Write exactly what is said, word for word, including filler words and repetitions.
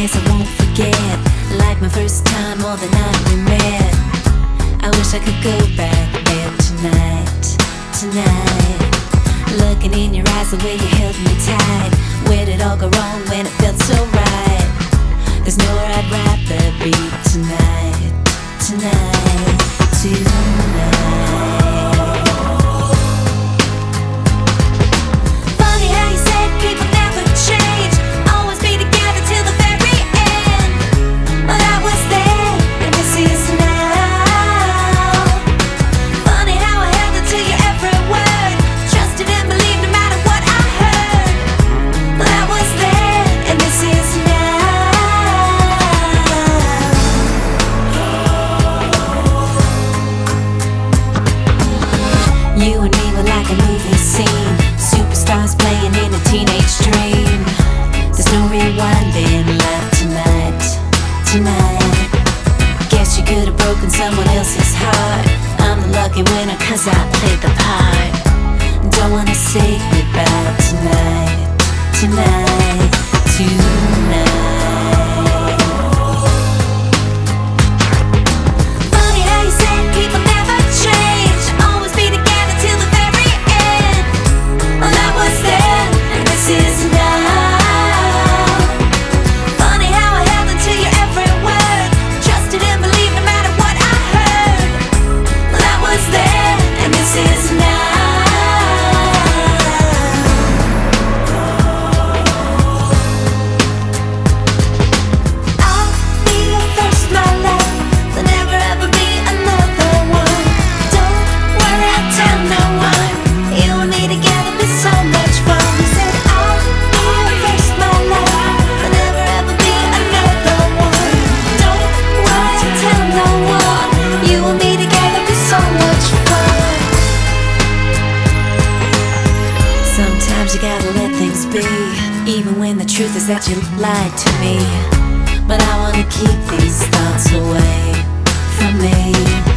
place I won't forget, like my first time or the night we met. I wish I could go back there tonight, tonight. Looking in your eyes the way you held me tight. Where did it all go wrong when it felt so right? There's nowhere I'd rather be tonight, tonight, tonight. Funny how you said people never change, always be together till the very end. But I was there and this is now. Funny how I held it to you every word, trusted and believed no matter what I heard. But I was there and this is now. You and me were like a movie scene, superstars playing in a teenage dream. There's no rewinding left tonight, tonight. Guess you could have broken someone else's heart. I'm the lucky winner cause I played the part. Don't wanna say goodbye tonight, tonight, tonight. Funny how you said people never change, always be together till the very end. Well, I was there and this is now. Funny how I held it to you every word, trusted and believed no matter what I heard. Well, I was there and this is now. I'll be your first, my love. There'll never ever be another one. Don't worry, I'll tell no one. You and me together be so much fun. Said I'll be your first, my love. There'll never ever be another one. Don't worry, I'll tell no one. You and me together be so much fun. Sometimes you gotta let things be, even when the truth is that you lied to me. But I wanna keep these thoughts away from me.